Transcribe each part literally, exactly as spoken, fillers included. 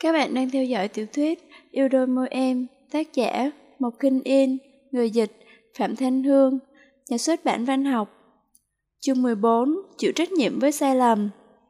Các bạn đang theo dõi tiểu thuyết Yêu đôi môi em, tác giả Mộc Kinh Yên, người dịch Phạm Thanh Hương, nhà xuất bản Văn học. Chương mười bốn, chịu trách nhiệm với sai lầm.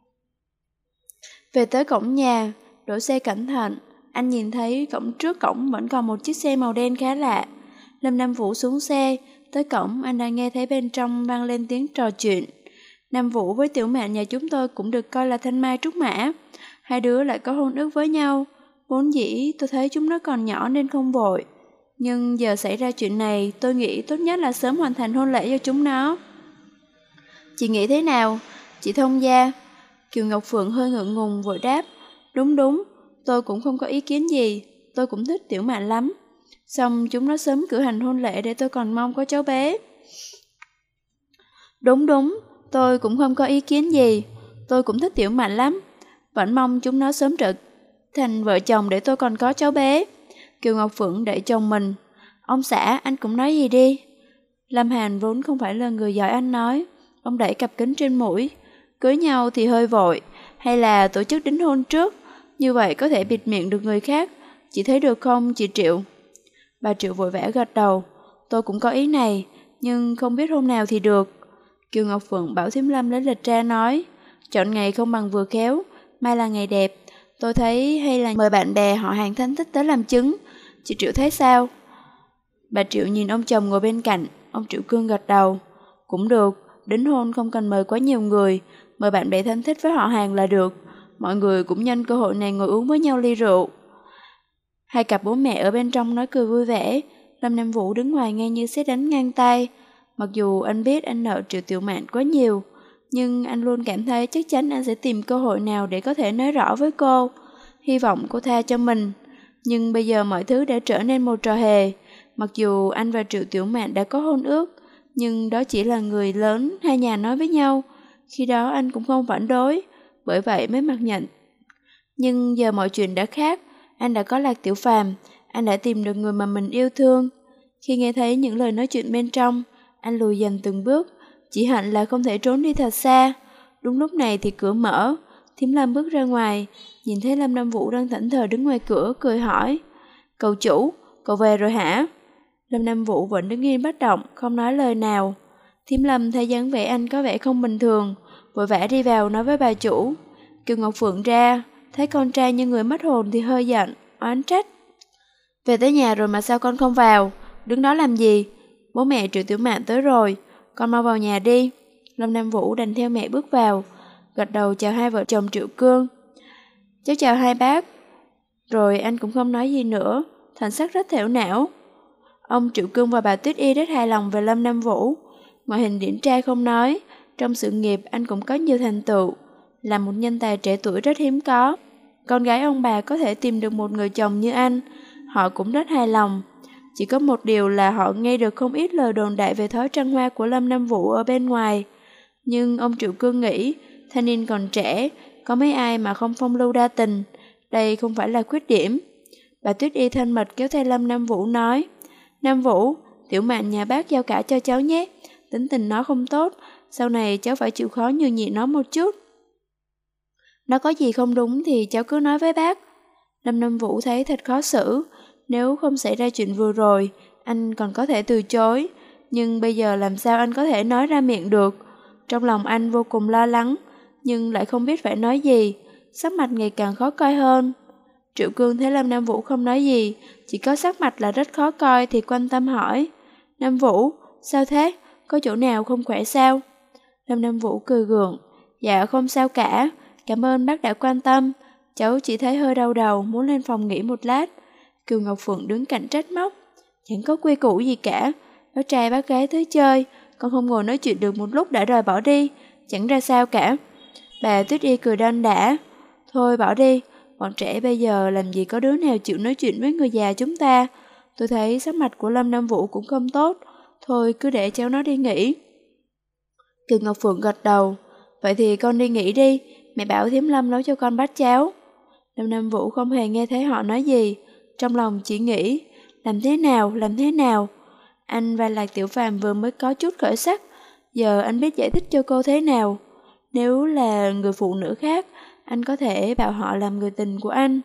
Về tới cổng nhà, đổ xe cẩn thận, anh nhìn thấy cổng trước cổng vẫn còn một chiếc xe màu đen khá lạ. Lâm Nam Vũ xuống xe, tới cổng anh đã nghe thấy bên trong vang lên tiếng trò chuyện. Nam Vũ với Tiểu Mạn nhà chúng tôi cũng được coi là thanh mai trúc mã. Hai đứa lại có hôn ước với nhau. Vốn dĩ tôi thấy chúng nó còn nhỏ nên không vội. Nhưng giờ xảy ra chuyện này, tôi nghĩ tốt nhất là sớm hoàn thành hôn lễ cho chúng nó. Chị nghĩ thế nào? Chị thông gia. Kiều Ngọc Phượng hơi ngượng ngùng vội đáp. Đúng đúng, tôi cũng không có ý kiến gì. Tôi cũng thích Tiểu Mạn lắm. Xong chúng nó sớm cử hành hôn lễ để tôi còn mong có cháu bé. Đúng đúng, tôi cũng không có ý kiến gì. Tôi cũng thích Tiểu Mạn lắm. Vẫn mong chúng nó sớm trở thành vợ chồng để tôi còn có cháu bé. Kiều Ngọc Phượng đẩy chồng mình. Ông xã, anh cũng nói gì đi. Lâm Hàn vốn không phải là người giỏi anh nói. Ông đẩy cặp kính trên mũi. Cưới nhau thì hơi vội. Hay là tổ chức đính hôn trước. Như vậy có thể bịt miệng được người khác. Chị thấy được không, chị Triệu? Bà Triệu vội vã gật đầu. Tôi cũng có ý này, nhưng không biết hôm nào thì được. Kiều Ngọc Phượng bảo Thiếm Lâm lấy lịch ra nói. Chọn ngày không bằng vừa khéo. Mai là ngày đẹp. Tôi thấy hay là mời bạn bè họ hàng thân thích tới làm chứng. Chị Triệu thấy sao? Bà Triệu nhìn ông chồng ngồi bên cạnh. Ông Triệu Cương gật đầu. Cũng được, đính hôn không cần mời quá nhiều người. Mời bạn bè thân thích với họ hàng là được. Mọi người cũng nhân cơ hội này ngồi uống với nhau ly rượu. Hai cặp bố mẹ ở bên trong nói cười vui vẻ. Lâm Nam Vũ đứng ngoài nghe như sét đánh ngang tay. Mặc dù anh biết anh nợ Triệu Tiểu Mạn quá nhiều, nhưng anh luôn cảm thấy chắc chắn anh sẽ tìm cơ hội nào để có thể nói rõ với cô. Hy vọng cô tha cho mình. Nhưng bây giờ mọi thứ đã trở nên một trò hề. Mặc dù anh và Triệu Tiểu Mạn đã có hôn ước, nhưng đó chỉ là người lớn hai nhà nói với nhau. Khi đó anh cũng không phản đối, bởi vậy mới mặc nhận. Nhưng giờ mọi chuyện đã khác. Anh đã có Lạc Tiểu Phàm, anh đã tìm được người mà mình yêu thương. Khi nghe thấy những lời nói chuyện bên trong, anh lùi dần từng bước, chỉ hận là không thể trốn đi thật xa. Đúng lúc này thì cửa mở, Thiếm Lâm bước ra ngoài, nhìn thấy Lâm Nam Vũ đang thẫn thờ đứng ngoài cửa, cười hỏi. Cậu chủ, cậu về rồi hả? Lâm Nam Vũ vẫn đứng yên bất động, không nói lời nào. Thiếm Lâm thấy dáng vẻ anh có vẻ không bình thường, vội vã đi vào nói với bà chủ. Kiều Ngọc Phượng ra, thấy con trai như người mất hồn thì hơi giận, oán trách. Về tới nhà rồi mà sao con không vào? Đứng đó làm gì? Bố mẹ Triệu Tiểu Mạn tới rồi, con mau vào nhà đi. Lâm Nam Vũ đành theo mẹ bước vào, gật đầu chào hai vợ chồng Triệu Cương. Cháu chào hai bác. Rồi anh cũng không nói gì nữa, thần sắc rất thẻo não. Ông Triệu Cương và bà Tuyết Y rất hài lòng về Lâm Nam Vũ. Ngoại hình điển trai không nói, trong sự nghiệp anh cũng có nhiều thành tựu, là một nhân tài trẻ tuổi rất hiếm có. Con gái ông bà có thể tìm được một người chồng như anh, họ cũng rất hài lòng. Chỉ có một điều là họ nghe được không ít lời đồn đại về thói trăng hoa của Lâm Nam Vũ ở bên ngoài. Nhưng ông Triệu Cương nghĩ, thanh niên còn trẻ, có mấy ai mà không phong lưu đa tình, đây không phải là khuyết điểm. Bà Tuyết Y thân mật kéo theo Lâm Nam Vũ nói, Nam Vũ, Tiểu Mạn nhà bác giao cả cho cháu nhé, tính tình nó không tốt, sau này cháu phải chịu khó nhường nhịn nó một chút. Nó có gì không đúng thì cháu cứ nói với bác. Lâm Nam Vũ thấy thật khó xử. Nếu không xảy ra chuyện vừa rồi, anh còn có thể từ chối. Nhưng bây giờ làm sao anh có thể nói ra miệng được? Trong lòng anh vô cùng lo lắng, nhưng lại không biết phải nói gì. Sắc mặt ngày càng khó coi hơn. Triệu Cương thấy Lâm Nam Vũ không nói gì, chỉ có sắc mặt là rất khó coi thì quan tâm hỏi. Nam Vũ, sao thế? Có chỗ nào không khỏe sao? Lâm Nam Vũ cười gượng. Dạ không sao cả, cảm ơn bác đã quan tâm. Cháu chỉ thấy hơi đau đầu, muốn lên phòng nghỉ một lát. Kiều Ngọc Phượng đứng cạnh trách móc. Chẳng có quy củ gì cả. Bác trai bác gái tới chơi, con không ngồi nói chuyện được một lúc đã rời bỏ đi. Chẳng ra sao cả. Bà Tuyết Y cười đon đả. Thôi bỏ đi, bọn trẻ bây giờ làm gì có đứa nào chịu nói chuyện với người già chúng ta. Tôi thấy sắc mặt của Lâm Nam Vũ cũng không tốt. Thôi cứ để cháu nó đi nghỉ. Kiều Ngọc Phượng gật đầu. Vậy thì con đi nghỉ đi, mẹ bảo Thiếm Lâm nấu cho con bát cháo. Lâm Nam Vũ không hề nghe thấy họ nói gì, trong lòng chỉ nghĩ, làm thế nào, làm thế nào. Anh và Lạc Tiểu Phàm vừa mới có chút khởi sắc, giờ anh biết giải thích cho cô thế nào. Nếu là người phụ nữ khác, anh có thể bảo họ làm người tình của anh,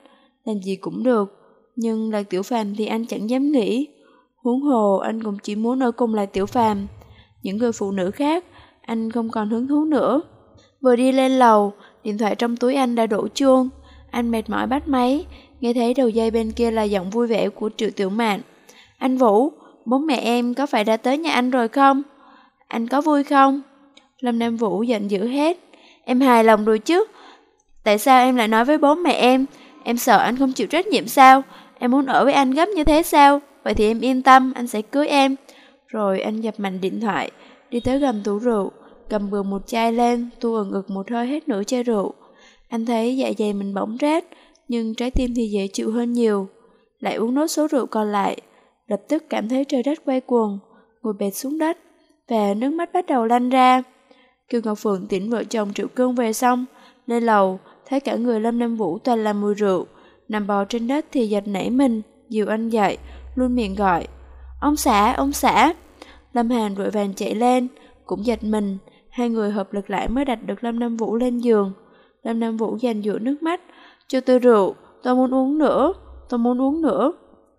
làm gì cũng được. Nhưng Lạc Tiểu Phàm thì anh chẳng dám nghĩ. Huống hồ anh cũng chỉ muốn ở cùng Lạc Tiểu Phàm. Những người phụ nữ khác, anh không còn hứng thú nữa. Vừa đi lên lầu, điện thoại trong túi anh đã đổ chuông. Anh mệt mỏi bắt máy, nghe thấy đầu dây bên kia là giọng vui vẻ của Triệu Tiểu Mạn. Anh Vũ, bố mẹ em có phải đã tới nhà anh rồi không? Anh có vui không? Lâm Nam Vũ giận dữ hết. Em hài lòng rồi chứ. Tại sao em lại nói với bố mẹ em? Em sợ anh không chịu trách nhiệm sao? Em muốn ở với anh gấp như thế sao? Vậy thì em yên tâm, anh sẽ cưới em. Rồi anh dập mạnh điện thoại, đi tới gầm tủ rượu, cầm bừa một chai lên, tu ừng ực một hơi hết nửa chai rượu. Anh thấy dạ dày mình bỗng rát, nhưng trái tim thì dễ chịu hơn nhiều. Lại uống nốt số rượu còn lại, lập tức cảm thấy trời đất quay cuồng, ngồi bệt xuống đất, và nước mắt bắt đầu lăn ra. Kiều Ngọc Phượng tiễn vợ chồng Triệu Cương về xong, lên lầu, thấy cả người Lâm Nam Vũ toàn là mùi rượu, nằm bò trên đất thì giật nảy mình, dìu anh dậy, luôn miệng gọi. Ông xã, ông xã. Lâm Hàn vội vàng chạy lên, cũng giật mình, hai người hợp lực lại mới đặt được Lâm Nam Vũ lên giường. Lâm Nam Vũ giành giụa nước mắt, cho tôi rượu, tôi muốn uống nữa, tôi muốn uống nữa.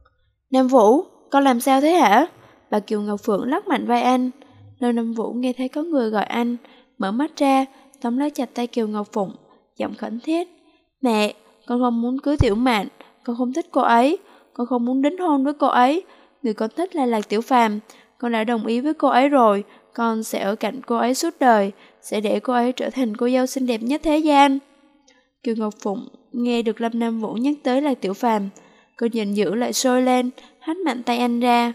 Nam Vũ, con làm sao thế hả? Bà Kiều Ngọc Phượng lắc mạnh vai anh. Lâm Nam Vũ nghe thấy có người gọi anh, mở mắt ra, tóm lấy chặt tay Kiều Ngọc Phụng, giọng khẩn thiết. Mẹ, con không muốn cưới Tiểu Mạn, con không thích cô ấy, con không muốn đính hôn với cô ấy. Người con thích là Lạc Tiểu Phàm, con đã đồng ý với cô ấy rồi, con sẽ ở cạnh cô ấy suốt đời, sẽ để cô ấy trở thành cô dâu xinh đẹp nhất thế gian. Kiều Ngọc Phụng nghe được Lâm Nam Vũ nhắc tới Lạc Tiểu Phàm, cơn giận dữ lại sôi lên, hất mạnh tay anh ra.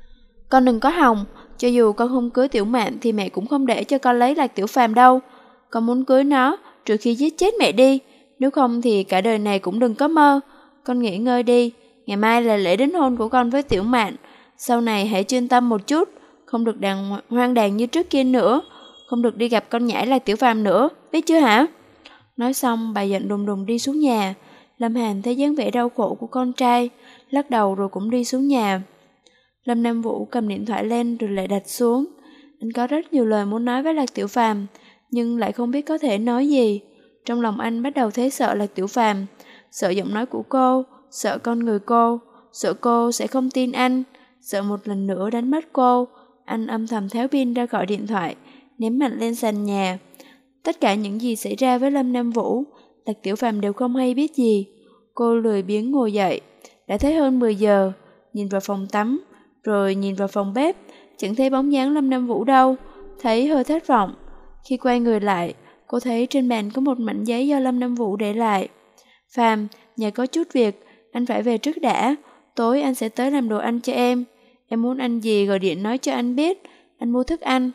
Con đừng có hòng, cho dù con không cưới Tiểu Mạn thì mẹ cũng không để cho con lấy Lạc Tiểu Phàm đâu. Con muốn cưới nó trừ khi giết chết mẹ đi, nếu không thì cả đời này cũng đừng có mơ. Con nghỉ ngơi đi, ngày mai là lễ đính hôn của con với Tiểu Mạn, sau này hãy chuyên tâm một chút, không được đàn hoang đàn như trước kia nữa, không được đi gặp con nhãi Lạc Tiểu Phàm nữa, biết chưa hả? Nói xong bà giận đùng đùng đi xuống nhà. Lâm Hàn thấy dáng vẻ đau khổ của con trai, lắc đầu rồi cũng đi xuống nhà. Lâm Nam Vũ cầm điện thoại lên rồi lại đặt xuống. Anh có rất nhiều lời muốn nói với Lạc Tiểu Phàm, nhưng lại không biết có thể nói gì. Trong lòng anh bắt đầu thấy sợ Lạc Tiểu Phàm, sợ giọng nói của cô, sợ con người cô, sợ cô sẽ không tin anh, sợ một lần nữa đánh mất cô. Anh âm thầm tháo pin ra khỏi điện thoại, ném mạnh lên sàn nhà. Tất cả những gì xảy ra với Lâm Nam Vũ, Lạc Tiểu Phàm đều không hay biết gì. Cô lười biếng ngồi dậy, đã thấy hơn mười giờ, nhìn vào phòng tắm, rồi nhìn vào phòng bếp, chẳng thấy bóng dáng Lâm Nam Vũ đâu, thấy hơi thất vọng. Khi quay người lại, cô thấy trên bàn có một mảnh giấy do Lâm Nam Vũ để lại. Phàm, nhà có chút việc, anh phải về trước đã, tối anh sẽ tới làm đồ ăn cho em. Em muốn ăn gì gọi điện nói cho anh biết, anh mua thức ăn.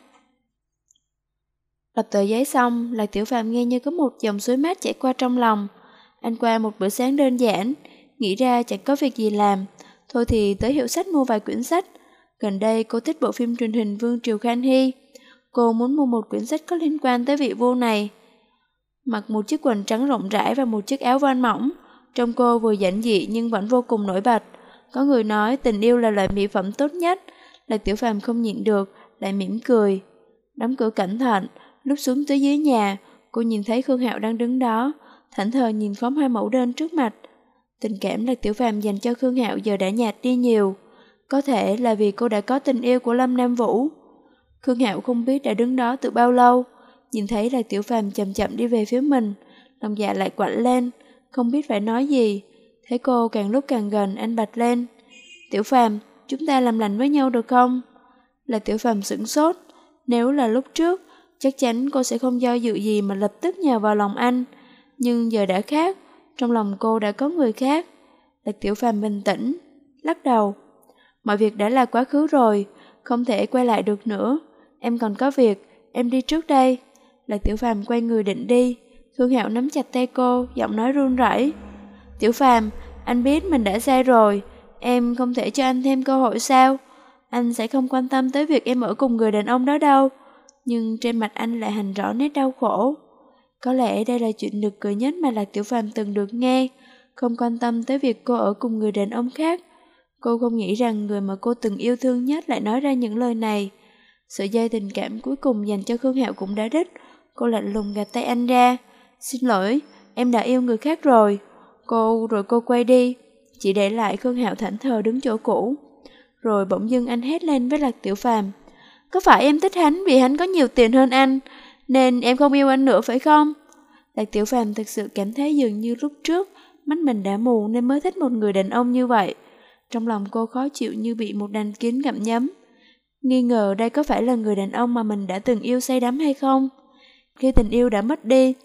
Đọc tờ giấy xong, Lạc Tiểu Phàm nghe như có một dòng suối mát chảy qua trong lòng. Anh qua một bữa sáng đơn giản, nghĩ ra chẳng có việc gì làm, thôi thì tới hiệu sách mua vài quyển sách. Gần đây cô thích bộ phim truyền hình Vương Triều Khang Hy. Cô muốn mua một quyển sách có liên quan tới vị vua này. Mặc một chiếc quần trắng rộng rãi và một chiếc áo voan mỏng, trông cô vừa giản dị nhưng vẫn vô cùng nổi bật. Có người nói tình yêu là loại mỹ phẩm tốt nhất. Lạc Tiểu Phàm không nhịn được, lại mỉm cười. Đóng cửa cẩn thận, lúc xuống tới dưới nhà, cô nhìn thấy Khương Hạo đang đứng đó, thảnh thờ nhìn khóm hai mẫu đơn trước mặt. Tình cảm Lạc Tiểu Phàm dành cho Khương Hạo giờ đã nhạt đi nhiều. Có thể là vì cô đã có tình yêu của Lâm Nam Vũ. Khương Hạo không biết đã đứng đó từ bao lâu, nhìn thấy Lạc Tiểu Phàm chậm chậm đi về phía mình, lòng dạ lại quặn lên, không biết phải nói gì. Thấy cô càng lúc càng gần, anh bật lên. Tiểu Phàm, chúng ta làm lành với nhau được không? Lạc Tiểu Phàm sửng sốt. Nếu là lúc trước, chắc chắn cô sẽ không do dự gì mà lập tức nhào vào lòng anh. Nhưng giờ đã khác, trong lòng cô đã có người khác. Lạc Tiểu Phàm bình tĩnh, lắc đầu. Mọi việc đã là quá khứ rồi, không thể quay lại được nữa. Em còn có việc, em đi trước đây. Lạc Tiểu Phàm quay người định đi. Khương Hạo nắm chặt tay cô, giọng nói run rẩy. Tiểu Phàm, anh biết mình đã sai rồi, em không thể cho anh thêm cơ hội sao? Anh sẽ không quan tâm tới việc em ở cùng người đàn ông đó đâu. Nhưng trên mặt anh lại hành rõ nét đau khổ. Có lẽ đây là chuyện nực cười nhất mà Lạc Tiểu Phàm từng được nghe. Không quan tâm tới việc cô ở cùng người đàn ông khác. Cô không nghĩ rằng người mà cô từng yêu thương nhất lại nói ra những lời này. Sợi dây tình cảm cuối cùng dành cho Khương Hạo cũng đã đứt. Cô lạnh lùng gạt tay anh ra. Xin lỗi, em đã yêu người khác rồi. Cô rồi cô quay đi, chỉ để lại Khương Hạo thảnh thờ đứng chỗ cũ. Rồi bỗng dưng anh hét lên với Lạc Tiểu Phàm: "Có phải em thích hắn vì hắn có nhiều tiền hơn anh, nên em không yêu anh nữa phải không?" Lạc Tiểu Phàm thực sự cảm thấy dường như lúc trước mắt mình đã mù nên mới thích một người đàn ông như vậy. Trong lòng cô khó chịu như bị một đàn kiến gặm nhấm, nghi ngờ đây có phải là người đàn ông mà mình đã từng yêu say đắm hay không. Khi tình yêu đã mất đi,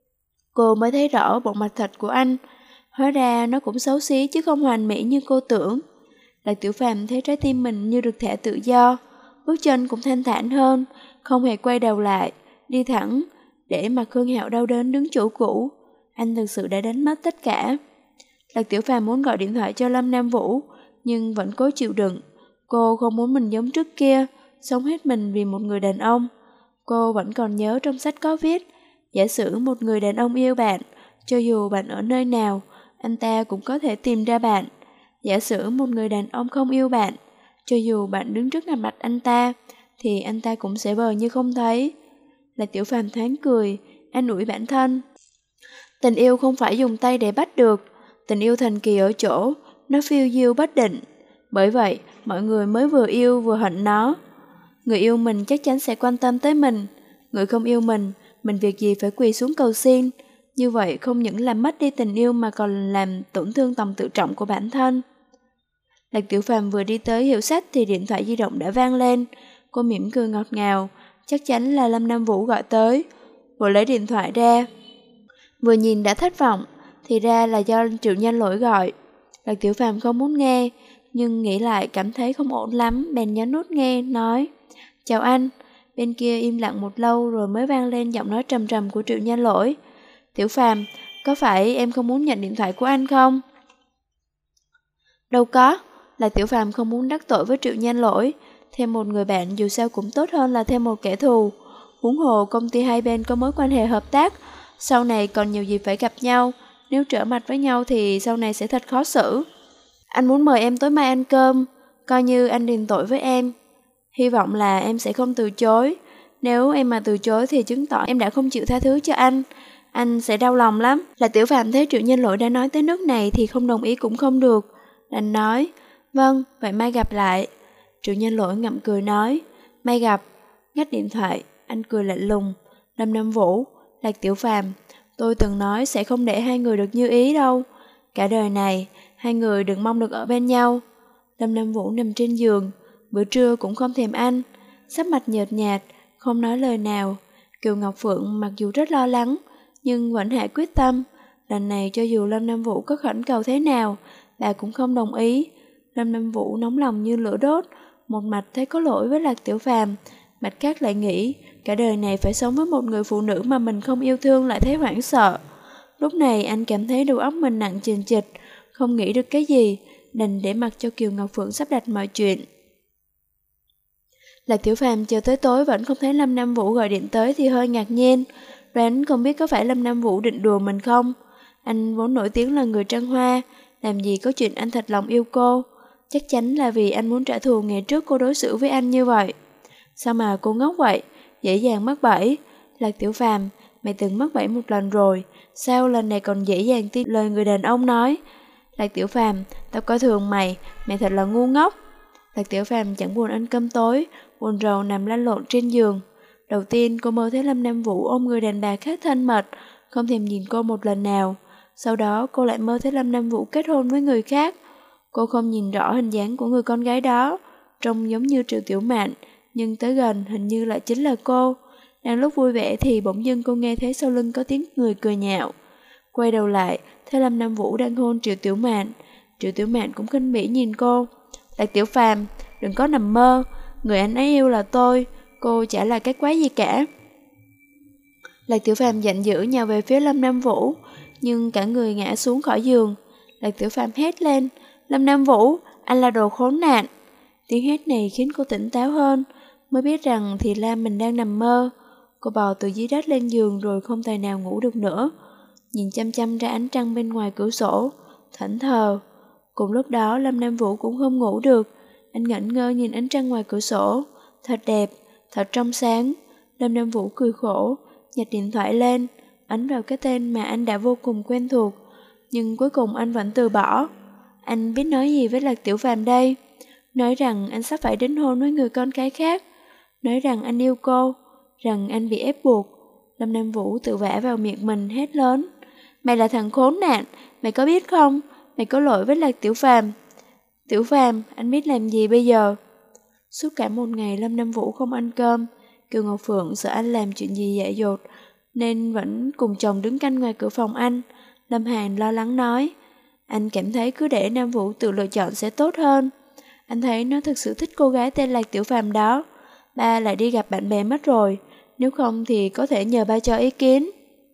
cô mới thấy rõ bộ mặt thật của anh. Hóa ra nó cũng xấu xí chứ không hoàn mỹ như cô tưởng. Lạc Tiểu Phàm thấy trái tim mình như được thả tự do, bước chân cũng thanh thản hơn, không hề quay đầu lại, đi thẳng, để mặc Khương Hạo đau đớn đứng chỗ cũ. Anh thực sự đã đánh mất tất cả. Lạc Tiểu Phàm muốn gọi điện thoại cho Lâm Nam Vũ, nhưng vẫn cố chịu đựng. Cô không muốn mình giống trước kia, sống hết mình vì một người đàn ông. Cô vẫn còn nhớ trong sách có viết, giả sử một người đàn ông yêu bạn, cho dù bạn ở nơi nào, anh ta cũng có thể tìm ra bạn. Giả sử một người đàn ông không yêu bạn, cho dù bạn đứng trước mặt anh ta, thì anh ta cũng sẽ vờ như không thấy. Lạc Tiểu Phàm thoáng cười, an ủi bản thân. Tình yêu không phải dùng tay để bắt được, tình yêu thần kỳ ở chỗ, nó phiêu diêu bất định. Bởi vậy, mọi người mới vừa yêu vừa hận nó. Người yêu mình chắc chắn sẽ quan tâm tới mình, người không yêu mình, mình việc gì phải quỳ xuống cầu xin. Như vậy không những làm mất đi tình yêu mà còn làm tổn thương tầm tự trọng của bản thân. Lạc Tiểu Phàm vừa đi tới hiệu sách thì điện thoại di động đã vang lên. Cô mỉm cười ngọt ngào, chắc chắn là Lâm Nam Vũ gọi tới. Vừa lấy điện thoại ra, vừa nhìn đã thất vọng, thì ra là do Triệu Nhân Lỗi gọi. Lạc Tiểu Phàm không muốn nghe, nhưng nghĩ lại cảm thấy không ổn lắm, bèn nhấn nút nghe, nói: "Chào anh." Bên kia im lặng một lâu rồi mới vang lên giọng nói trầm trầm của Triệu Nhân Lỗi: "Tiểu Phàm, có phải em không muốn nhận điện thoại của anh không?" "Đâu có." Là Tiểu Phàm không muốn đắc tội với Triệu Nhân Lỗi, thêm một người bạn dù sao cũng tốt hơn là thêm một kẻ thù. Huống hồ công ty hai bên có mối quan hệ hợp tác, sau này còn nhiều dịp phải gặp nhau, nếu trở mặt với nhau thì sau này sẽ thật khó xử. Anh muốn mời em tối mai ăn cơm, coi như anh đền tội với em. Hy vọng là em sẽ không từ chối. Nếu em mà từ chối thì chứng tỏ em đã không chịu tha thứ cho anh. Anh sẽ đau lòng lắm." Là Tiểu Phàm thấy Triệu Nhân Lỗi đã nói tới nước này thì không đồng ý cũng không được. Đành nói: "Vâng, vậy mai gặp lại." Triệu Nhân Lỗi ngậm cười nói: "Mai gặp." Ngắt điện thoại, anh cười lạnh lùng. Lâm Nam Vũ, Lạc Tiểu Phàm, tôi từng nói sẽ không để hai người được như ý đâu. Cả đời này, hai người đừng mong được ở bên nhau. Lâm Nam Vũ nằm trên giường, bữa trưa cũng không thèm ăn, sắc mặt nhợt nhạt, không nói lời nào. Kiều Ngọc Phượng mặc dù rất lo lắng, nhưng vẫn hạ quyết tâm. Lần này cho dù Lâm Nam Vũ có khẩn cầu thế nào, bà cũng không đồng ý. Lâm Nam Vũ nóng lòng như lửa đốt, một mặt thấy có lỗi với Lạc Tiểu Phàm, mặt khác lại nghĩ cả đời này phải sống với một người phụ nữ mà mình không yêu thương lại thấy hoảng sợ. Lúc này anh cảm thấy đầu óc mình nặng chình chịch, không nghĩ được cái gì, đành để mặc cho Kiều Ngọc Phượng sắp đặt mọi chuyện. Lạc Tiểu Phàm chờ tới tối vẫn không thấy Lâm Nam Vũ gọi điện tới thì hơi ngạc nhiên, đoán không biết có phải Lâm Nam Vũ định đùa mình không. Anh vốn nổi tiếng là người trăng hoa, làm gì có chuyện anh thật lòng yêu cô. Chắc chắn là vì anh muốn trả thù ngày trước cô đối xử với anh như vậy. Sao mà cô ngốc vậy, dễ dàng mắc bẫy. Lạc Tiểu Phàm, mày từng mắc bẫy một lần rồi, sao lần này còn dễ dàng tin lời người đàn ông nói? Lạc Tiểu Phàm, tao coi thường mày, mày thật là ngu ngốc. Lạc Tiểu Phàm chẳng buồn ăn cơm tối, buồn rầu nằm lăn lộn trên giường. Đầu tiên cô mơ thấy Lâm Nam Vũ ôm người đàn bà khác thân mật, không thèm nhìn cô một lần nào. Sau đó cô lại mơ thấy Lâm Nam Vũ kết hôn với người khác. Cô không nhìn rõ hình dáng của người con gái đó, trông giống như Triệu Tiểu Mạn, nhưng tới gần hình như lại chính là cô. Đang lúc vui vẻ thì bỗng dưng cô nghe thấy sau lưng có tiếng người cười nhạo. Quay đầu lại, thấy Lâm Nam Vũ đang hôn Triệu Tiểu Mạn. Triệu Tiểu Mạn cũng khinh bỉ nhìn cô. Lạc Tiểu Phàm, đừng có nằm mơ, người anh ấy yêu là tôi, cô chả là cái quái gì cả. Lạc Tiểu Phàm giận dữ nhào về phía Lâm Nam Vũ, nhưng cả người ngã xuống khỏi giường. Lạc Tiểu Phàm hét lên: "Lâm Nam Vũ, anh là đồ khốn nạn!" Tiếng hét này khiến cô tỉnh táo hơn, mới biết rằng thì ra mình đang nằm mơ. Cô bò từ dưới đất lên giường rồi không tài nào ngủ được nữa, nhìn chăm chăm ra ánh trăng bên ngoài cửa sổ, thẫn thờ. Cùng lúc đó Lâm Nam Vũ cũng không ngủ được, anh ngẩn ngơ nhìn ánh trăng ngoài cửa sổ, thật đẹp, thật trong sáng. Lâm Nam Vũ cười khổ, nhặt điện thoại lên, ấn vào cái tên mà anh đã vô cùng quen thuộc. nhưng cuối cùng anh vẫn từ bỏ. Anh biết nói gì với Lạc Tiểu Phàm đây? Nói rằng anh sắp phải đính hôn với người con gái khác, nói rằng anh yêu cô, rằng anh bị ép buộc. Lâm Nam Vũ tự vả vào miệng mình hét lớn: mày là thằng khốn nạn, mày có biết không? Mày có lỗi với Lạc Tiểu Phàm. Tiểu Phàm, anh biết làm gì bây giờ? Suốt cả một ngày Lâm Nam Vũ không ăn cơm. Kiều Ngọc Phượng sợ anh làm chuyện gì dại dột nên vẫn cùng chồng đứng canh ngoài cửa phòng anh. Lâm Hàn lo lắng nói: anh cảm thấy cứ để Nam Vũ tự lựa chọn sẽ tốt hơn. Anh thấy nó thực sự thích cô gái tên Lạc Tiểu Phàm đó. Ba lại đi gặp bạn bè mất rồi, nếu không thì có thể nhờ ba cho ý kiến.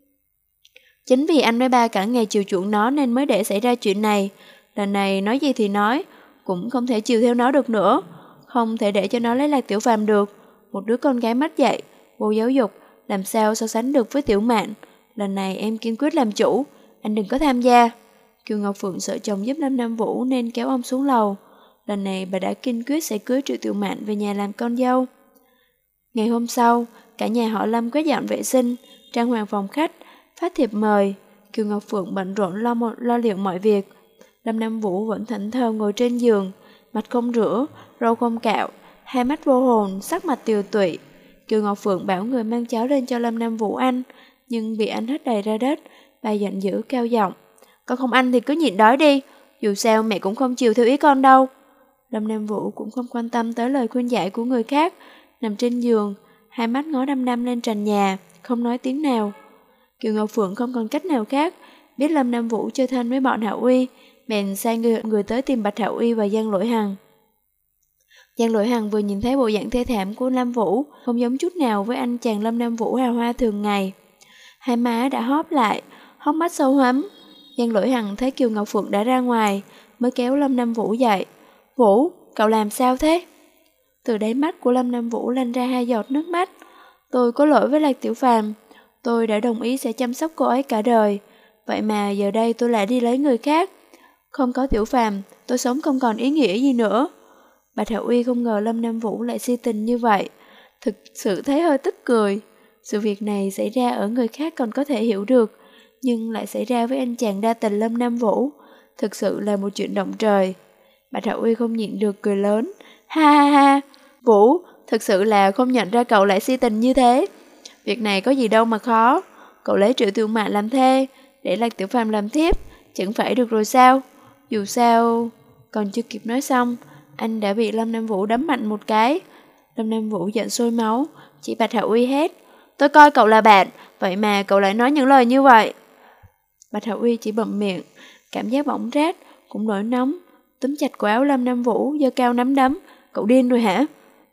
Chính vì anh với ba cả ngày chiều chuộng nó nên mới để xảy ra chuyện này. Lần này nói gì thì nói, cũng không thể chiều theo nó được nữa. Không thể để cho nó lấy Lạc Tiểu Phàm được. Một đứa con gái mất dạy, vô giáo dục, làm sao so sánh được với Tiểu Mạn. Lần này em kiên quyết làm chủ, anh đừng có tham gia. Kiều Ngọc Phượng sợ chồng giúp Lâm Nam Vũ nên kéo ông xuống lầu. Lần này bà đã kiên quyết sẽ cưới Triệu Tiểu Mạn về nhà làm con dâu. Ngày hôm sau, cả nhà họ Lâm quét dọn vệ sinh, trang hoàng phòng khách, phát thiệp mời. Kiều Ngọc Phượng bận rộn lo, một, lo liệu mọi việc. Lâm Nam Vũ vẫn thẫn thờ ngồi trên giường, mặt không rửa, râu không cạo, hai mắt vô hồn, sắc mặt tiều tụy. Kiều Ngọc Phượng bảo người mang cháo lên cho Lâm Nam Vũ ăn, nhưng bị anh hất đầy ra đất. Bà giận dữ cao giọng: con không ăn thì cứ nhịn đói đi, dù sao mẹ cũng không chiều theo ý con đâu. Lâm Nam Vũ cũng không quan tâm tới lời khuyên giải của người khác, nằm trên giường, hai mắt ngó đăm đăm lên trần nhà, không nói tiếng nào. Kiều Ngọc Phượng không còn cách nào khác, biết Lâm Nam Vũ chơi thân với bọn Hạo Uy, bèn sai người, người tới tìm Bạch Hạo Uy và Giang Lỗi Hằng. Giang Lỗi Hằng vừa nhìn thấy bộ dạng thê thảm của Lâm Vũ, không giống chút nào với anh chàng Lâm Nam Vũ hào hoa thường ngày. Hai má đã hóp lại, hốc mắt sâu hắm. Giang Lỗi Hằng thấy Kiều Ngọc Phượng đã ra ngoài, mới kéo Lâm Nam Vũ dậy. Vũ, cậu làm sao thế? Từ đáy mắt của Lâm Nam Vũ lăn ra hai giọt nước mắt. Tôi có lỗi với Lạc Tiểu Phàm. Tôi đã đồng ý sẽ chăm sóc cô ấy cả đời. Vậy mà giờ đây tôi lại đi lấy người khác. Không có Tiểu Phàm, tôi sống không còn ý nghĩa gì nữa. Bạch Hạo Uy không ngờ Lâm Nam Vũ lại si tình như vậy. Thực sự thấy hơi tức cười. Sự việc này xảy ra ở người khác còn có thể hiểu được, nhưng lại xảy ra với anh chàng đa tình Lâm Nam Vũ. Thực sự là một chuyện động trời. Bạch Hạo Uy không nhịn được cười lớn. Ha ha ha, Vũ, thực sự là không nhận ra cậu lại si tình như thế. Việc này có gì đâu mà khó. Cậu lấy Triệu Tiểu Mạn làm thê, để Lạc Tiểu Phàm làm thiếp, chẳng phải được rồi sao? Dù sao... Còn chưa kịp nói xong, anh đã bị Lâm Nam Vũ đấm mạnh một cái. Lâm Nam Vũ giận sôi máu, chỉ Bạch Hạo Uy hét: tôi coi cậu là bạn, vậy mà cậu lại nói những lời như vậy. Bạch Hạo Uy chỉ bậm miệng, cảm giác bỏng rát, cũng nổi nóng, túm chặt cổ áo Lâm Nam Vũ, giơ cao nắm đấm. Cậu điên rồi hả?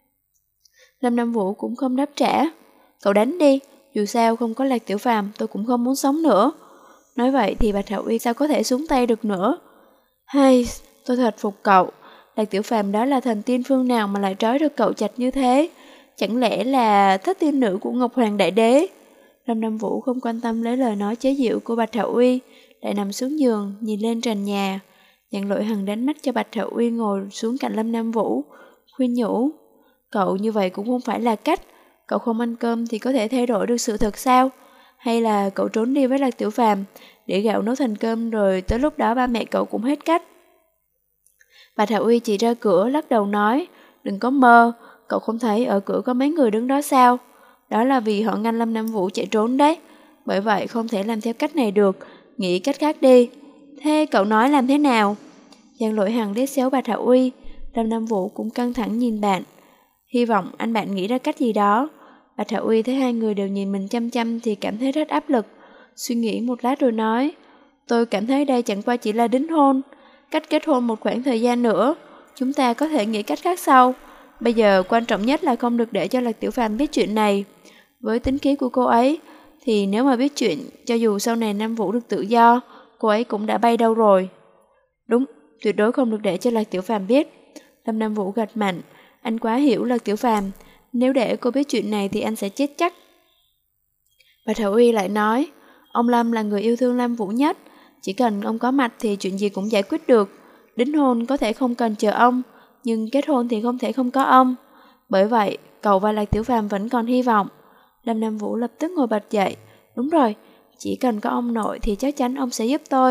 Lâm Nam Vũ cũng không đáp trả. Cậu đánh đi, dù sao không có Lạc Tiểu Phàm tôi cũng không muốn sống nữa. Nói vậy thì Bạch Hạo Uy sao có thể xuống tay được nữa. Hay, tôi thật phục cậu. Lạc Tiểu Phàm đó là thần tiên phương nào mà lại trói được cậu chặt như thế? Chẳng lẽ là thất tiên nữ của Ngọc Hoàng Đại Đế? Lâm Nam Vũ không quan tâm lấy lời nói chế giễu của Bạch Hạo Uy, lại nằm xuống giường nhìn lên trần nhà. Giang Lỗi Hằng đánh mắt cho Bạch Hạo Uy ngồi xuống cạnh Lâm Nam Vũ, khuyên nhủ: cậu như vậy cũng không phải là cách. Cậu không ăn cơm thì có thể thay đổi được sự thật sao? Hay là cậu trốn đi với Lạc Tiểu Phàm để gạo nấu thành cơm, rồi tới lúc đó ba mẹ cậu cũng hết cách? Bạch Hạo Uy chỉ ra cửa lắc đầu nói: đừng có mơ, cậu không thấy ở cửa có mấy người đứng đó sao? Đó là vì họ ngăn Lâm Nam Vũ chạy trốn đấy. Bởi vậy không thể làm theo cách này được, nghĩ cách khác đi. Thế cậu nói làm thế nào? Giang Lỗi Hằng liếc xéo Bạch Hạo Uy. Lâm Nam Vũ cũng căng thẳng nhìn bạn. Hy vọng anh bạn nghĩ ra cách gì đó. Bạch Hạo Uy thấy hai người đều nhìn mình chăm chăm thì cảm thấy rất áp lực. Suy nghĩ một lát rồi nói: tôi cảm thấy đây chẳng qua chỉ là đính hôn, cách kết hôn một khoảng thời gian nữa. Chúng ta có thể nghĩ cách khác sau. Bây giờ quan trọng nhất là không được để cho Lạc Tiểu Phàm biết chuyện này. Với tính khí của cô ấy thì nếu mà biết chuyện, cho dù sau này Nam Vũ được tự do, cô ấy cũng đã bay đâu rồi. Đúng, tuyệt đối không được để cho Lạc Tiểu Phàm biết. Lâm Nam Vũ gật mạnh. Anh quá hiểu Lạc Tiểu Phàm, nếu để cô biết chuyện này thì anh sẽ chết chắc. Bạch Hạo Uy lại nói: ông Lâm là người yêu thương Lâm Vũ nhất, chỉ cần ông có mặt thì chuyện gì cũng giải quyết được. Đính hôn có thể không cần chờ ông, nhưng kết hôn thì không thể không có ông. Bởi vậy, cậu và Lạc Tiểu Phàm vẫn còn hy vọng. Lâm Nam Vũ lập tức ngồi bật dậy. Đúng rồi, chỉ cần có ông nội thì chắc chắn ông sẽ giúp tôi.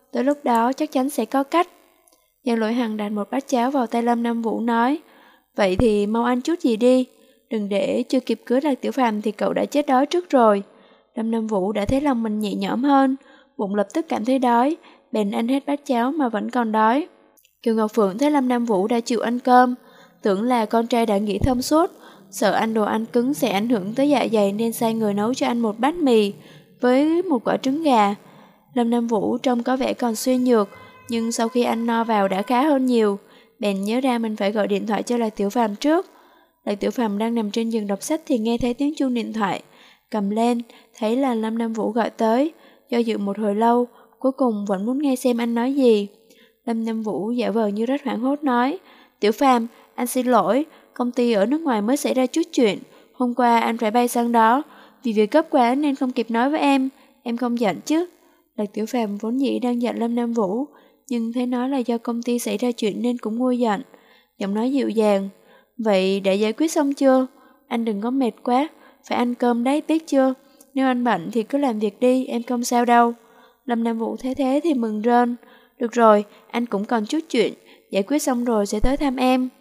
tới lúc đó chắc chắn sẽ có cách. Giang Lỗi Hằng đặt một bát cháo vào tay Lâm Nam Vũ nói, vậy thì mau ăn chút gì đi, đừng để chưa kịp cưới Lạc Tiểu Phàm thì cậu đã chết đói trước rồi. Lâm Nam Vũ đã thấy lòng mình nhẹ nhõm hơn, bụng lập tức cảm thấy đói, bèn ăn hết bát cháo mà vẫn còn đói. Kiều Ngọc Phượng thấy Lâm Nam Vũ đã chịu ăn cơm, tưởng là con trai đã nghĩ thông suốt, sợ ăn đồ ăn cứng sẽ ảnh hưởng tới dạ dày nên sai người nấu cho ăn một bát mì với một quả trứng gà. Lâm Nam Vũ trông có vẻ còn suy nhược, nhưng sau khi ăn no vào đã khá hơn nhiều, bèn nhớ ra mình phải gọi điện thoại cho Lạc Tiểu Phàm trước. Lạc Tiểu Phàm đang nằm trên giường đọc sách thì nghe thấy tiếng chuông điện thoại, cầm lên, thấy là Lâm Nam Vũ gọi tới, do dự một hồi lâu, cuối cùng vẫn muốn nghe xem anh nói gì. Lâm Nam Vũ giả vờ như rất hoảng hốt nói, Tiểu Phàm, anh xin lỗi, công ty ở nước ngoài mới xảy ra chút chuyện, hôm qua anh phải bay sang đó, vì việc gấp quá nên không kịp nói với em, em không giận chứ? Lạc Tiểu Phàm vốn dĩ đang giận Lâm Nam Vũ, nhưng thấy nói là do công ty xảy ra chuyện nên cũng nguôi giận, giọng nói dịu dàng, vậy đã giải quyết xong chưa? Anh đừng có mệt quá, phải ăn cơm đấy, biết chưa? Nếu anh bận thì cứ làm việc đi, em không sao đâu. Lâm Nam Vũ thấy thế thì mừng rơn, được rồi, anh cũng còn chút chuyện, giải quyết xong rồi sẽ tới thăm em.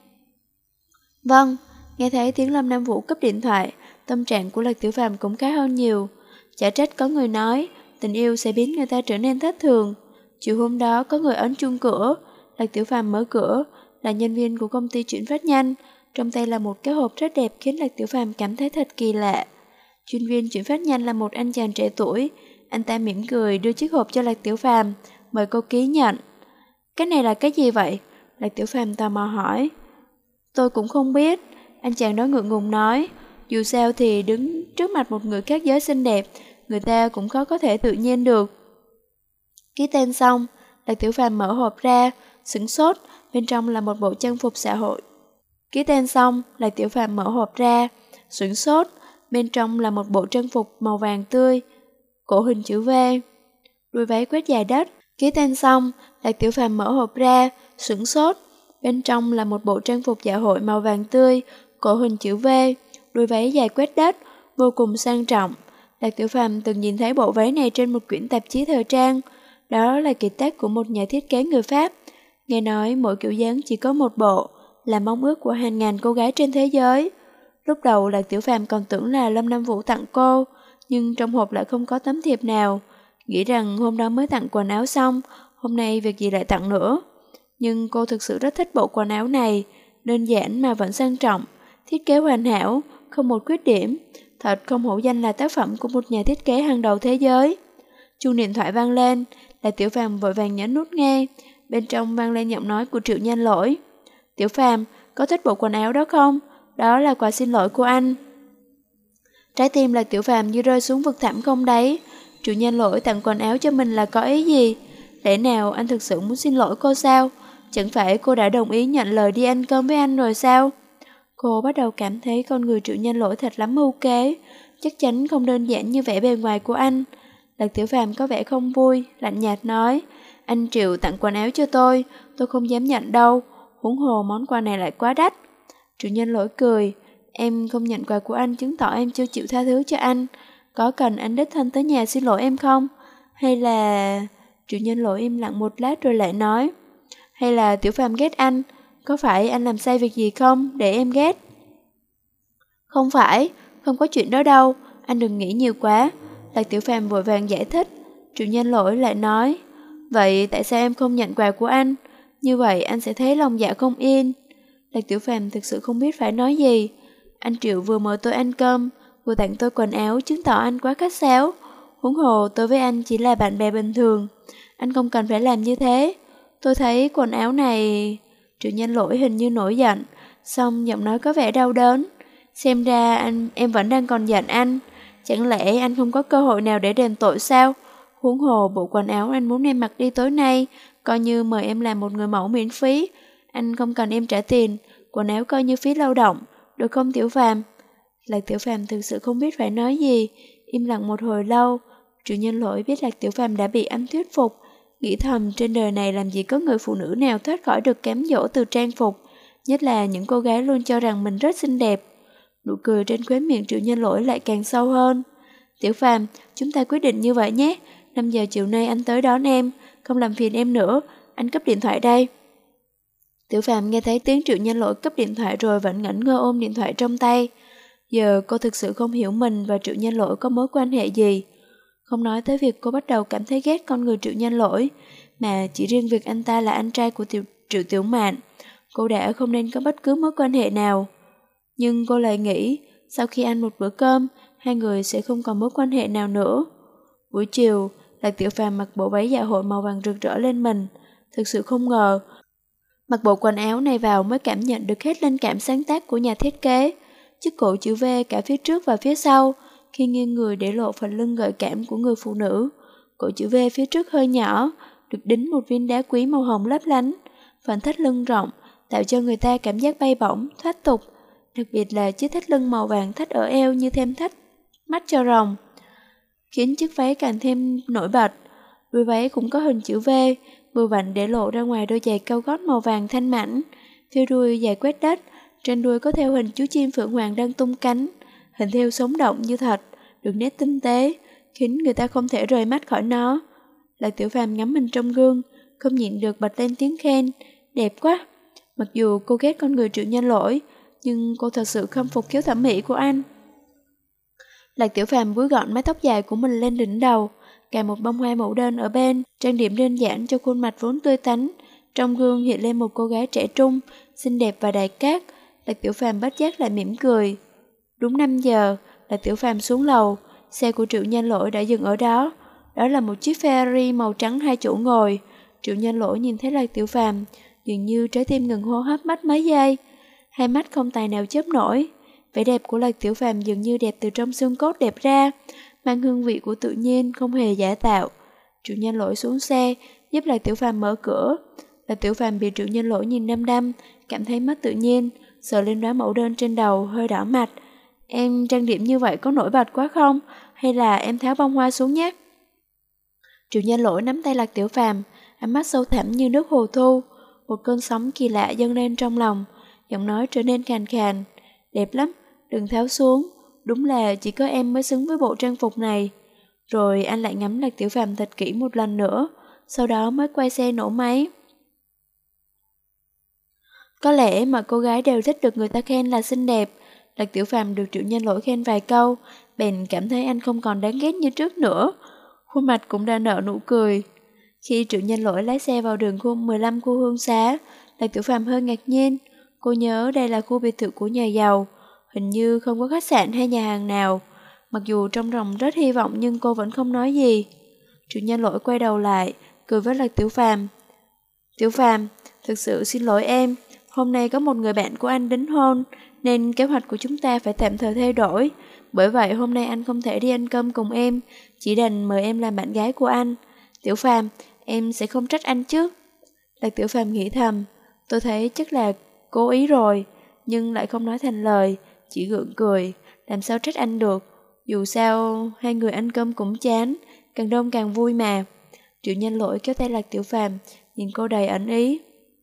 Vâng, nghe thấy tiếng Lâm Nam Vũ cúp điện thoại, tâm trạng của Lạc Tiểu Phàm cũng khá hơn nhiều. Chả trách có người nói, tình yêu sẽ biến người ta trở nên thất thường. Chiều hôm đó có người ấn chuông cửa, Lạc Tiểu Phàm mở cửa, là nhân viên của công ty chuyển phát nhanh, trong tay là một cái hộp rất đẹp khiến Lạc Tiểu Phàm cảm thấy thật kỳ lạ. Chuyên viên chuyển phát nhanh là một anh chàng trẻ tuổi, anh ta mỉm cười đưa chiếc hộp cho Lạc Tiểu Phàm, mời cô ký nhận. Cái này là cái gì vậy? Lạc Tiểu Phàm tò mò hỏi. Tôi cũng không biết, anh chàng đó ngượng ngùng nói, dù sao thì đứng trước mặt một người khác giới xinh đẹp, người ta cũng khó có thể tự nhiên được. Ký tên xong, Lạc Tiểu Phàm mở hộp ra, sửng sốt, bên trong là một bộ trang phục xã hội. Ký tên xong, Lạc Tiểu Phàm mở hộp ra, sửng sốt, bên trong là một bộ trang phục màu vàng tươi, cổ hình chữ V, đuôi váy quét dài đất. Ký tên xong, Lạc Tiểu Phàm mở hộp ra, sửng sốt, bên trong là một bộ trang phục dạ hội màu vàng tươi, cổ hình chữ V, đuôi váy dài quét đất, vô cùng sang trọng. Lạc Tiểu Phàm từng nhìn thấy bộ váy này trên một quyển tạp chí thời trang, đó là kiệt tác của một nhà thiết kế người Pháp. Nghe nói mỗi kiểu dáng chỉ có một bộ, là mong ước của hàng ngàn cô gái trên thế giới. Lúc đầu Lạc Tiểu Phàm còn tưởng là Lâm Nam Vũ tặng cô, nhưng trong hộp lại không có tấm thiệp nào. Nghĩ rằng hôm đó mới tặng quần áo xong, hôm nay việc gì lại tặng nữa. Nhưng cô thực sự rất thích bộ quần áo này, đơn giản mà vẫn sang trọng, thiết kế hoàn hảo, không một khuyết điểm. Thật không hổ danh là tác phẩm của một nhà thiết kế hàng đầu thế giới. Chuông điện thoại vang lên, Lạc Tiểu Phàm vội vàng nhấn nút nghe, bên trong vang lên giọng nói của Triệu Nhanh Lỗi. Tiểu Phàm, có thích bộ quần áo đó không? Đó là quà xin lỗi của anh. Trái tim Lạc Tiểu Phàm như rơi xuống vực thẳm không đáy. Triệu Nhanh Lỗi tặng quần áo cho mình là có ý gì? Lẽ nào anh thực sự muốn xin lỗi cô sao? Chẳng phải cô đã đồng ý nhận lời đi ăn cơm với anh rồi sao? Cô bắt đầu cảm thấy con người Triệu Nhanh Lỗi thật lắm mưu kế, chắc chắn không đơn giản như vẻ bề ngoài của anh. Lạc Tiểu Phàm có vẻ không vui, lạnh nhạt nói, anh Triệu tặng quần áo cho tôi, tôi không dám nhận đâu, huống hồ món quà này lại quá đắt. Triệu Nhanh Lỗi cười, em không nhận quà của anh chứng tỏ em chưa chịu tha thứ cho anh, có cần anh đích thân tới nhà xin lỗi em không? Hay là... Triệu Nhanh Lỗi im lặng một lát rồi lại nói, hay là Tiểu Phàm ghét anh, có phải anh làm sai việc gì không, để em ghét? Không phải, không có chuyện đó đâu, anh đừng nghĩ nhiều quá. Lạc Tiểu Phàm vội vàng giải thích. Triệu Nhanh Lỗi lại nói, vậy tại sao em không nhận quà của anh? Như vậy anh sẽ thấy lòng dạ không yên. Lạc Tiểu Phàm thực sự không biết phải nói gì. Anh Triệu vừa mời tôi ăn cơm, vừa tặng tôi quần áo, chứng tỏ anh quá khách sáo. Huống hồ tôi với anh chỉ là bạn bè bình thường, anh không cần phải làm như thế. Tôi thấy quần áo này... Triệu Nhanh Lỗi hình như nổi giận, xong giọng nói có vẻ đau đớn. Xem ra anh em vẫn đang còn giận anh. Chẳng lẽ anh không có cơ hội nào để đền tội sao? Huống hồ bộ quần áo anh muốn em mặc đi tối nay, coi như mời em làm một người mẫu miễn phí. Anh không cần em trả tiền, quần áo coi như phí lao động, được không Tiểu Phàm? Lạc Tiểu Phàm thực sự không biết phải nói gì, im lặng một hồi lâu. Triệu Nhanh Lỗi biết Lạc Tiểu Phàm đã bị anh thuyết phục, nghĩ thầm trên đời này làm gì có người phụ nữ nào thoát khỏi được cám dỗ từ trang phục, nhất là những cô gái luôn cho rằng mình rất xinh đẹp. Nụ cười trên khóe miệng Triệu Nhanh Lỗi lại càng sâu hơn. Tiểu Phàm, chúng ta quyết định như vậy nhé, năm giờ chiều nay anh tới đón em, không làm phiền em nữa, anh cúp điện thoại đây. Tiểu Phàm nghe thấy tiếng Triệu Nhân Lỗi cúp điện thoại rồi vẫn ngẩn ngơ ôm điện thoại trong tay. Giờ cô thực sự không hiểu mình và Triệu Nhân Lỗi có mối quan hệ gì. Không nói tới việc cô bắt đầu cảm thấy ghét con người Triệu Nhân Lỗi, mà chỉ riêng việc anh ta là anh trai của tiểu, Triệu Tiểu Mạn, cô đã không nên có bất cứ mối quan hệ nào. Nhưng cô lại nghĩ, sau khi ăn một bữa cơm, hai người sẽ không còn mối quan hệ nào nữa. Buổi chiều, Lạc Tiểu Phàm mặc bộ váy dạ hội màu vàng rực rỡ lên mình. Thực sự không ngờ, mặc bộ quần áo này vào mới cảm nhận được hết linh cảm sáng tác của nhà thiết kế. Chiếc cổ chữ V cả phía trước và phía sau, khi nghiêng người để lộ phần lưng gợi cảm của người phụ nữ. Cổ chữ V phía trước hơi nhỏ, được đính một viên đá quý màu hồng lấp lánh. Phần thắt lưng rộng, tạo cho người ta cảm giác bay bổng, thoát tục. Đặc biệt là chiếc thắt lưng màu vàng thắt ở eo như thêm thắt mắt cho rồng, khiến chiếc váy càng thêm nổi bật. Đuôi váy cũng có hình chữ V, vừa vặn để lộ ra ngoài đôi giày cao gót màu vàng thanh mảnh. Phía đuôi dài quét đất, trên đuôi có theo hình chú chim phượng hoàng đang tung cánh, hình thêu sống động như thật, đường nét tinh tế, khiến người ta không thể rời mắt khỏi nó. Lạc Tiểu Phàm ngắm mình trong gương, không nhịn được bật lên tiếng khen, đẹp quá. Mặc dù cô ghét con người Triệu Nhân Lỗi, nhưng cô thật sự khâm phục khiếu thẩm mỹ của anh. Lạc Tiểu Phàm búi gọn mái tóc dài của mình lên đỉnh đầu, cài một bông hoa mẫu đơn ở bên, trang điểm đơn giản cho khuôn mặt vốn tươi tắn. Trong gương hiện lên một cô gái trẻ trung, xinh đẹp và đại cát. Lạc Tiểu Phàm bất giác lại mỉm cười. Đúng năm giờ, Lạc Tiểu Phàm xuống lầu, xe của Triệu Nhân Lỗi đã dừng ở đó. Đó là một chiếc Ferrari màu trắng hai chỗ ngồi. Triệu Nhân Lỗi nhìn thấy Lạc Tiểu Phàm, dường như trái tim ngừng hô hấp mất mấy giây. Hai mắt không tài nào chớp nổi. Vẻ đẹp của Lạc Tiểu Phàm dường như đẹp từ trong xương cốt đẹp ra, mang hương vị của tự nhiên, không hề giả tạo. Triệu Nhân Lỗi xuống xe, giúp Lạc Tiểu Phàm mở cửa. Lạc Tiểu Phàm bị Triệu Nhân Lỗi nhìn đăm đăm, cảm thấy mất tự nhiên, sờ lên đóa mẫu đơn trên đầu, hơi đỏ mặt. Em trang điểm như vậy có nổi bật quá không? Hay là em tháo bông hoa xuống nhé? Triệu Nhân Lỗi nắm tay Lạc Tiểu Phàm, ánh mắt sâu thẳm như nước hồ thu. Một cơn sóng kỳ lạ dâng lên trong lòng, giọng nói trở nên khàn khàn. Đẹp lắm, đừng tháo xuống, đúng là chỉ có em mới xứng với bộ trang phục này. Rồi anh lại ngắm Lạc Tiểu Phàm thật kỹ một lần nữa, sau đó mới quay xe nổ máy. Có lẽ mà cô gái đều thích được người ta khen là xinh đẹp. Lạc Tiểu Phàm được Triệu Nhân Lỗi khen vài câu, bèn cảm thấy anh không còn đáng ghét như trước nữa. Khuôn mặt cũng đã nở nụ cười. Khi Triệu Nhân Lỗi lái xe vào đường khu mười lăm khu Hương Xá, Lạc Tiểu Phàm hơi ngạc nhiên. Cô nhớ đây là khu biệt thự của nhà giàu, hình như không có khách sạn hay nhà hàng nào. Mặc dù trong lòng rất hy vọng nhưng cô vẫn không nói gì. Triệu Nhân Lỗi quay đầu lại, cười với Lạc Tiểu Phàm. Tiểu Phàm, thực sự xin lỗi em, hôm nay có một người bạn của anh đính hôn, nên kế hoạch của chúng ta phải tạm thời thay đổi. Bởi vậy hôm nay anh không thể đi ăn cơm cùng em, chỉ đành mời em làm bạn gái của anh. Tiểu Phàm, em sẽ không trách anh chứ? Lạc Tiểu Phàm nghĩ thầm, tôi thấy chắc là cố ý rồi, nhưng lại không nói thành lời, chỉ gượng cười, làm sao trách anh được. Dù sao, hai người ăn cơm cũng chán, càng đông càng vui mà. Triệu Nhân Lỗi kéo tay Lạc Tiểu Phàm, nhìn cô đầy ẩn ý.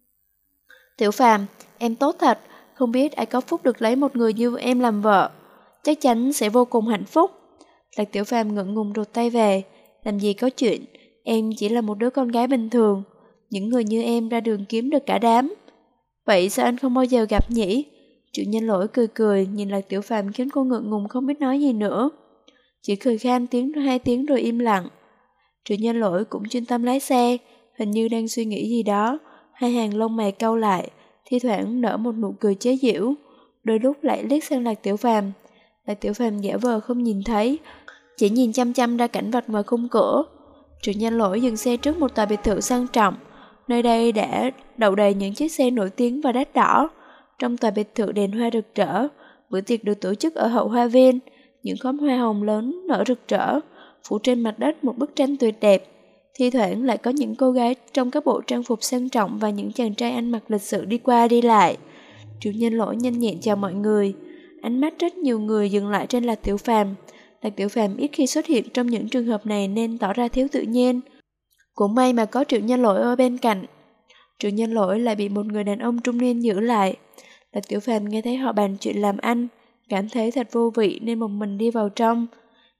Tiểu Phàm, em tốt thật, không biết ai có phúc được lấy một người như em làm vợ. Chắc chắn sẽ vô cùng hạnh phúc. Lạc Tiểu Phàm ngượng ngùng rụt tay về, làm gì có chuyện, em chỉ là một đứa con gái bình thường. Những người như em ra đường kiếm được cả đám. Vậy sao anh không bao giờ gặp nhỉ? Triệu Nhân Lỗi cười cười, nhìn Lạc Tiểu Phàm khiến cô ngượng ngùng không biết nói gì nữa. Chỉ cười khan tiếng hai tiếng rồi im lặng. Triệu Nhân Lỗi cũng chuyên tâm lái xe, hình như đang suy nghĩ gì đó. Hai hàng lông mày cau lại, thi thoảng nở một nụ cười chế giễu, đôi lúc lại liếc sang Lạc Tiểu Phàm. Lạc Tiểu Phàm giả vờ không nhìn thấy, chỉ nhìn chăm chăm ra cảnh vật ngoài khung cửa. Triệu Nhân Lỗi dừng xe trước một tòa biệt thự sang trọng. Nơi đây đã đậu đầy những chiếc xe nổi tiếng và đắt đỏ. Trong tòa biệt thự đèn hoa rực rỡ, bữa tiệc được tổ chức ở hậu hoa viên. Những khóm hoa hồng lớn nở rực rỡ, phủ trên mặt đất một bức tranh tuyệt đẹp. Thi thoảng lại có những cô gái trong các bộ trang phục sang trọng và những chàng trai ăn mặc lịch sự đi qua đi lại. Triệu Nhân Lỗi nhanh nhẹn chào mọi người. Ánh mắt rất nhiều người dừng lại trên Lạc Tiểu Phàm. Lạc Tiểu Phàm ít khi xuất hiện trong những trường hợp này nên tỏ ra thiếu tự nhiên. Cũng may mà có Triệu Nhân Lỗi ở bên cạnh. Triệu Nhân Lỗi lại bị một người đàn ông trung niên giữ lại. Lạc Tiểu Phàm nghe thấy họ bàn chuyện làm ăn, cảm thấy thật vô vị nên một mình đi vào trong.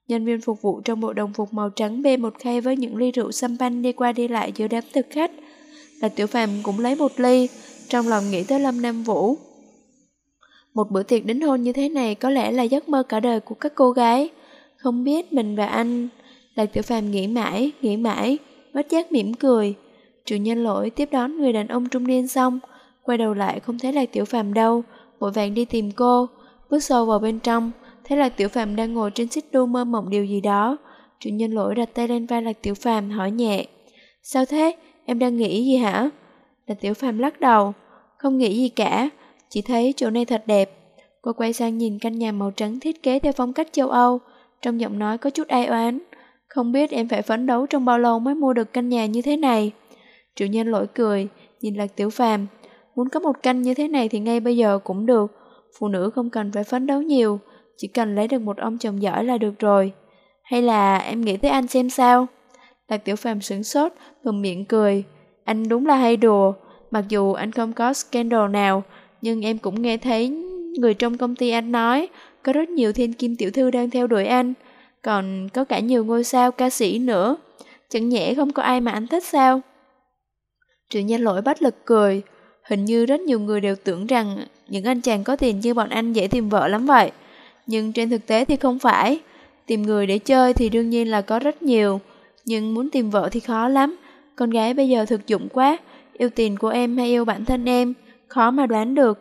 Nhân viên phục vụ trong bộ đồng phục màu trắng bê một khay với những ly rượu champagne đi qua đi lại giữa đám thực khách. Lạc Tiểu Phàm cũng lấy một ly, trong lòng nghĩ tới Lâm Nam Vũ. Một bữa tiệc đính hôn như thế này có lẽ là giấc mơ cả đời của các cô gái. Không biết mình và anh... Lạc Tiểu Phàm nghĩ mãi, nghĩ mãi, bất giác mỉm cười. Chủ nhân Lỗi tiếp đón người đàn ông trung niên xong, quay đầu lại không thấy Lạc Tiểu Phàm đâu, vội vàng đi tìm cô. Bước sâu vào bên trong, thấy Lạc Tiểu Phàm đang ngồi trên xích đu mơ mộng điều gì đó. Chủ nhân Lỗi đặt tay lên vai Lạc Tiểu Phàm hỏi nhẹ: Sao thế? Em đang nghĩ gì hả? Lạc Tiểu Phàm lắc đầu: Không nghĩ gì cả, chỉ thấy chỗ này thật đẹp. Cô quay sang nhìn căn nhà màu trắng thiết kế theo phong cách châu Âu, trong giọng nói có chút ai oán: Không biết em phải phấn đấu trong bao lâu mới mua được căn nhà như thế này. Chủ nhân Lỗi cười, nhìn Lạc Tiểu Phàm: Muốn có một căn như thế này thì ngay bây giờ cũng được. Phụ nữ không cần phải phấn đấu nhiều, chỉ cần lấy được một ông chồng giỏi là được rồi. Hay là em nghĩ tới anh xem sao? Lạc Tiểu Phàm sửng sốt, ngậm miệng cười: Anh đúng là hay đùa. Mặc dù anh không có scandal nào, nhưng em cũng nghe thấy người trong công ty anh nói có rất nhiều thiên kim tiểu thư đang theo đuổi anh, còn có cả nhiều ngôi sao ca sĩ nữa. Chẳng nhẽ không có ai mà anh thích sao? Chủ nhân Lỗi bất lực cười: Hình như rất nhiều người đều tưởng rằng những anh chàng có tiền như bọn anh dễ tìm vợ lắm vậy. Nhưng trên thực tế thì không phải. Tìm người để chơi thì đương nhiên là có rất nhiều, nhưng muốn tìm vợ thì khó lắm. Con gái bây giờ thực dụng quá, yêu tiền của em hay yêu bản thân em, khó mà đoán được.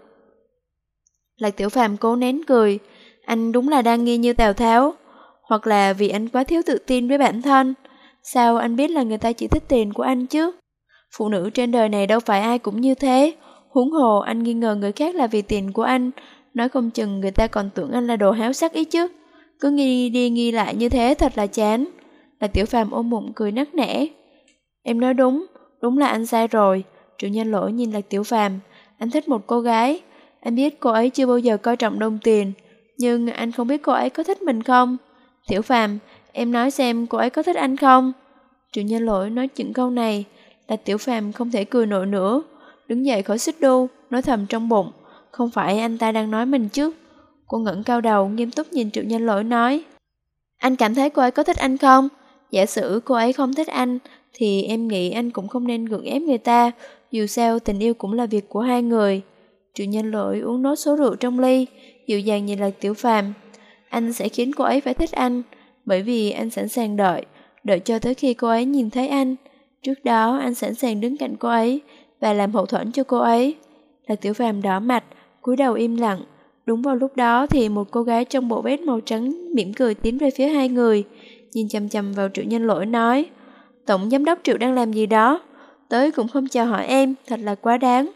Lạc Tiểu Phàm cố nén cười: Anh đúng là đang nghi như Tào Tháo. Hoặc là vì anh quá thiếu tự tin với bản thân. Sao anh biết là người ta chỉ thích tiền của anh chứ? Phụ nữ trên đời này đâu phải ai cũng như thế. Huống hồ anh nghi ngờ người khác là vì tiền của anh, nói không chừng người ta còn tưởng anh là đồ háo sắc ý chứ. Cứ nghi đi nghi lại như thế thật là chán. Lạc Tiểu Phàm ôm bụng cười nắc nẻ: Em nói đúng, đúng là anh sai rồi. Chủ nhân Lỗi nhìn Lạc Tiểu Phàm: Anh thích một cô gái, anh biết cô ấy chưa bao giờ coi trọng đồng tiền, nhưng anh không biết cô ấy có thích mình không. Tiểu Phàm, em nói xem cô ấy có thích anh không? Chủ nhân Lỗi nói những câu này, Lạc Tiểu Phàm không thể cười nổi nữa, đứng dậy khỏi xích đu, nói thầm trong bụng: Không phải anh ta đang nói mình chứ? Cô ngẩng cao đầu, nghiêm túc nhìn Chủ nhân Lỗi nói: Anh cảm thấy cô ấy có thích anh không? Giả sử cô ấy không thích anh, thì em nghĩ anh cũng không nên gượng ép người ta, dù sao tình yêu cũng là việc của hai người. Chủ nhân Lỗi uống nốt số rượu trong ly, dịu dàng nhìn Lạc Tiểu Phàm: Anh sẽ khiến cô ấy phải thích anh, bởi vì anh sẵn sàng đợi, đợi cho tới khi cô ấy nhìn thấy anh. Trước đó anh sẵn sàng đứng cạnh cô ấy và làm hậu thuẫn cho cô ấy. Lạc Tiểu Phàm đỏ mặt, cúi đầu im lặng. Đúng vào lúc đó thì một cô gái trong bộ vest màu trắng mỉm cười tiến về phía hai người, nhìn chằm chằm vào Chủ nhân Lỗi nói: Tổng giám đốc Triệu đang làm gì đó? Tới cũng không chào hỏi em, thật là quá đáng.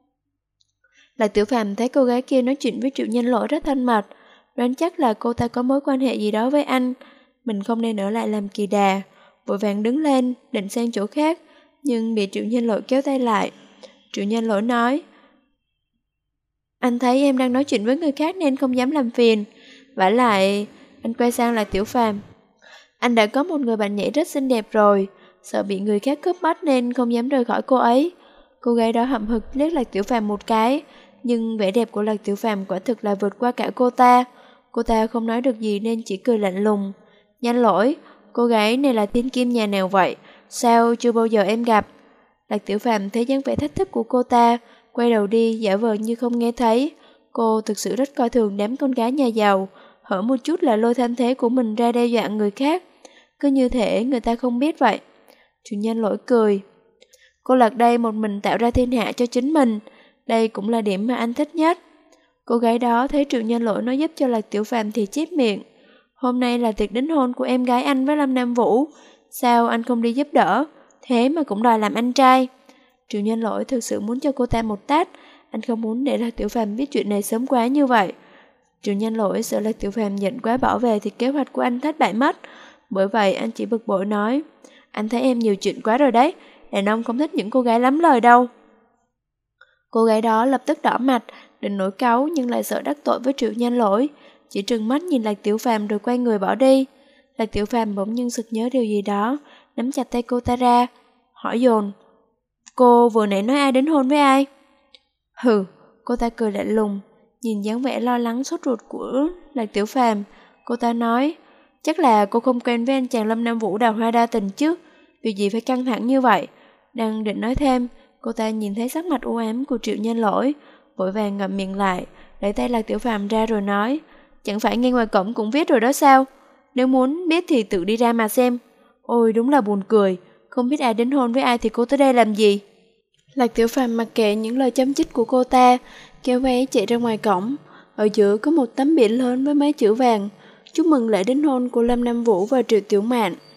Lạc Tiểu Phàm thấy cô gái kia nói chuyện với Chủ nhân Lỗi rất thân mật, đoán chắc là cô ta có mối quan hệ gì đó với anh. Mình không nên ở lại làm kỳ đà, vội vàng đứng lên, định sang chỗ khác, nhưng bị Chủ nhân Lỗi kéo tay lại. Chủ nhân Lỗi nói: Anh thấy em đang nói chuyện với người khác nên không dám làm phiền. Vả lại, anh quay sang Lạc Tiểu Phàm: Anh đã có một người bạn nhảy rất xinh đẹp rồi, sợ bị người khác cướp mất nên không dám rời khỏi cô ấy. Cô gái đó hậm hực liếc Lạc Tiểu Phàm một cái, nhưng vẻ đẹp của Lạc Tiểu Phàm quả thực là vượt qua cả cô ta. Cô ta không nói được gì nên chỉ cười lạnh lùng: Nhanh lỗi, cô gái này là thiên kim nhà nào vậy? Sao chưa bao giờ em gặp? Lạc Tiểu Phàm thấy dáng vẻ thách thức của cô ta, quay đầu đi giả vờ như không nghe thấy. Cô thực sự rất coi thường đám con gái nhà giàu, hở một chút là lôi thanh thế của mình ra đe dọa người khác, cứ như thể người ta không biết vậy. Chủ nhân Lỗi cười: Cô Lạc đây một mình tạo ra thiên hạ cho chính mình, đây cũng là điểm mà anh thích nhất. Cô gái đó thấy Chủ nhân Lỗi nói giúp cho Lạc Tiểu Phàm thì chép miệng: Hôm nay là tiệc đính hôn của em gái anh với Lâm Nam Vũ, sao anh không đi giúp đỡ, thế mà cũng đòi làm anh trai. Chủ nhân Lỗi thực sự muốn cho cô ta một tát, anh không muốn để Lạc Tiểu Phàm biết chuyện này sớm quá như vậy. Chủ nhân Lỗi sợ Lạc Tiểu Phàm giận quá bỏ về thì kế hoạch của anh thất bại mất, bởi vậy anh chỉ bực bội nói: Anh thấy em nhiều chuyện quá rồi đấy, đàn ông không thích những cô gái lắm lời đâu. Cô gái đó lập tức đỏ mặt, định nổi cáu nhưng lại sợ đắc tội với Chủ nhân Lỗi, chỉ trừng mắt nhìn Lạc Tiểu Phàm rồi quay người bỏ đi. Lạc Tiểu Phàm bỗng nhiên sực nhớ điều gì đó, nắm chặt tay cô ta ra, hỏi dồn: Cô vừa nãy nói ai đến hôn với ai? Hừ, cô ta cười lạnh lùng, nhìn dáng vẻ lo lắng sốt ruột của Lạc Tiểu Phàm. Cô ta nói: Chắc là cô không quen với anh chàng Lâm Nam Vũ đào hoa đa tình chứ. Việc gì phải căng thẳng như vậy? Đang định nói thêm, cô ta nhìn thấy sắc mặt u ám của Triệu Nhân Lỗi, vội vàng ngậm miệng lại, đẩy tay Lạc Tiểu Phàm ra rồi nói, chẳng phải ngay ngoài cổng cũng viết rồi đó sao? Nếu muốn biết thì tự đi ra mà xem. Ôi đúng là buồn cười, không biết ai đính hôn với ai thì cô tới đây làm gì? Lạc Tiểu Phàm mặc kệ những lời châm chích của cô ta, kéo váy chạy ra ngoài cổng. Ở giữa có một tấm biển lớn với mấy chữ vàng, chúc mừng lễ đính hôn của Lâm Nam Vũ và Triệu Tiểu Mạn.